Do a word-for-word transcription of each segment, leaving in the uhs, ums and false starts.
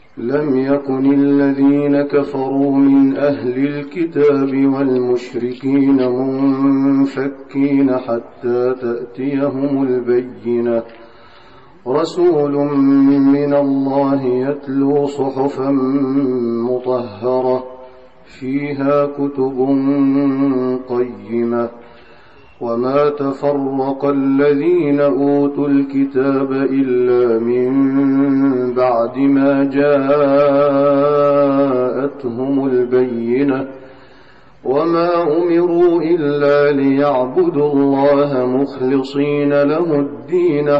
لم يكن الذين كفروا من أهل الكتاب والمشركين منفكين حتى تأتيهم البينة رسول من الله يتلو صحفا مطهرة فيها كتب قيمة وما تفرق الذين أوتوا الكتاب إلا من بعد ما جاءتهم البينة وما أمروا إلا ليعبدوا الله مخلصين له الدين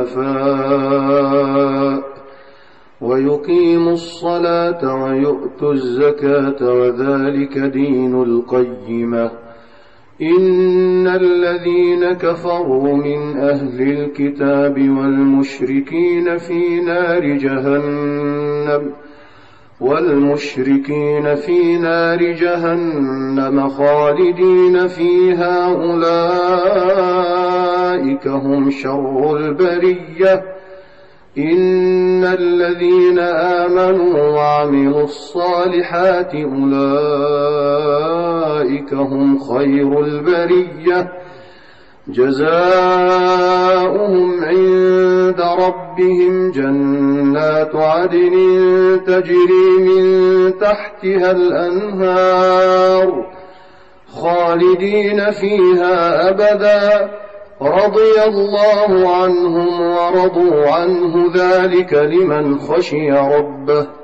حنفاء ويقيموا الصلاة ويؤتوا الزكاة وذلك دين القيمة إن الذين كفروا من أهل الكتاب والمشركين في نار جهنم والمشركين في نار جهنم خالدين فيها أولئك هم شر البرية إن الذين آمنوا وعملوا الصالحات أولئك هم خير البرية جزاؤهم عند ربهم جنات عدن تجري من تحتها الأنهار خالدين فيها أبدا رضي الله عنهم ورضوا عنه ذلك لمن خشي ربه